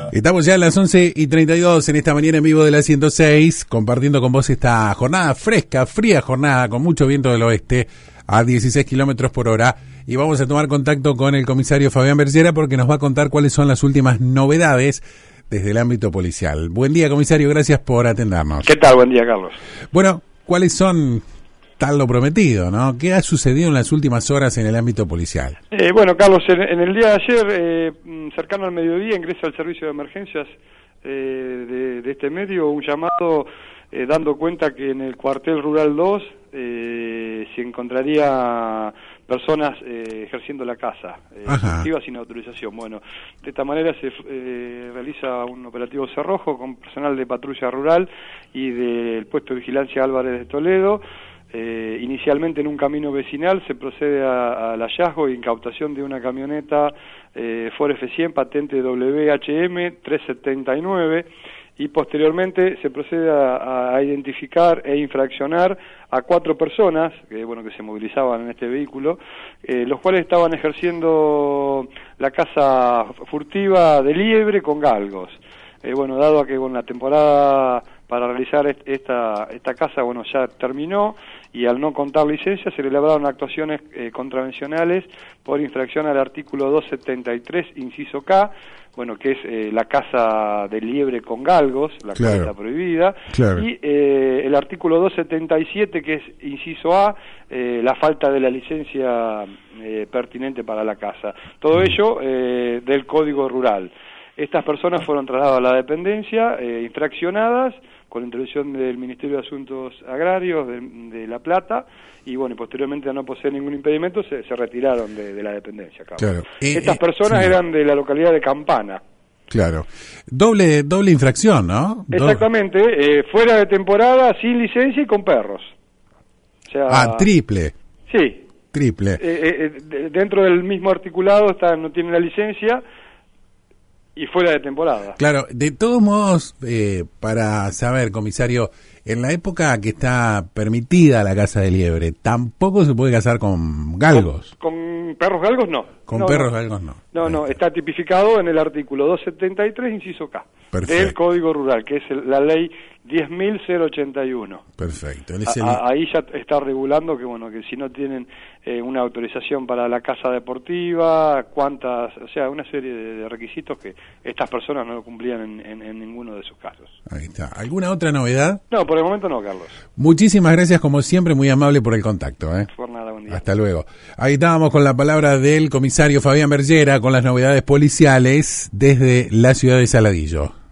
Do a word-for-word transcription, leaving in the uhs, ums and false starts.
Estamos ya a las once y treinta y dos en esta mañana en vivo de la ciento seis, compartiendo con vos esta jornada fresca, fría jornada, con mucho viento del oeste, a dieciséis kilómetros por hora. Y vamos a tomar contacto con el comisario Fabián Bergera porque nos va a contar cuáles son las últimas novedades desde el ámbito policial. Buen día, comisario, gracias por atendernos. ¿Qué tal? Buen día, Carlos. Bueno, ¿cuáles son, tal lo prometido, ¿no? ¿Qué ha sucedido en las últimas horas en el ámbito policial? Eh, bueno, Carlos, en, en el día de ayer, eh, cercano al mediodía, ingresa al servicio de emergencias eh, de, de este medio un llamado eh, dando cuenta que en el cuartel rural dos eh, se encontraría personas eh, ejerciendo la caza, eh, efectiva sin autorización. Bueno, de esta manera se eh, realiza un operativo cerrojo con personal de patrulla rural y del puesto de vigilancia Álvarez de Toledo. Eh, inicialmente en un camino vecinal se procede a, al hallazgo e incautación de una camioneta eh, Ford F cien patente W H M trescientos setenta y nueve y posteriormente se procede a, a identificar e infraccionar a cuatro personas que bueno que se movilizaban en este vehículo, eh, los cuales estaban ejerciendo la caza furtiva de liebre con galgos. Eh, bueno, dado a que bueno, la temporada para realizar esta esta caza bueno ya terminó y al no contar licencia se le elaboraron actuaciones eh, contravencionales por infracción al artículo doscientos setenta y tres inciso K, bueno que es eh, la caza de liebre con galgos, la claro. cual está prohibida, claro. y eh, el artículo doscientos setenta y siete que es inciso A, eh, la falta de la licencia eh, pertinente para la caza. Todo ello eh, del Código Rural. Estas personas fueron trasladadas a la dependencia, eh, infraccionadas, con intervención del Ministerio de Asuntos Agrarios de, de La Plata, y bueno, y posteriormente a no poseer ningún impedimento se, se retiraron de, de la dependencia. Claro. Eh, Estas eh, personas sí. eran de la localidad de Campana. Claro. Doble doble infracción, ¿no? Exactamente, eh, fuera de temporada, sin licencia y con perros. O sea, ah, triple. Sí. Triple. Eh, eh, de, dentro del mismo articulado está, no tiene la licencia y fuera de temporada. Claro, de todos modos, eh, para saber, comisario, en la época que está permitida la caza de liebre, tampoco se puede cazar con galgos. Con, con perros galgos no. Con no, perros no. galgos no. No, no, está tipificado en el artículo doscientos setenta y tres, inciso K, Perfecto. del Código Rural, que es el, la ley diez mil ochenta y uno. Perfecto. A, el... a, ahí ya está regulando que bueno que si no tienen eh, una autorización para la caza deportiva, cuántas, o sea, una serie de requisitos que estas personas no lo cumplían en, en, en ninguno de sus casos. Ahí está. ¿Alguna otra novedad? No, por el momento no, Carlos. Muchísimas gracias, como siempre, muy amable por el contacto. ¿eh? Por nada, buen día. Hasta luego. Ahí estábamos con la palabra del comisario Fabián Bergera con las novedades policiales desde la ciudad de Saladillo.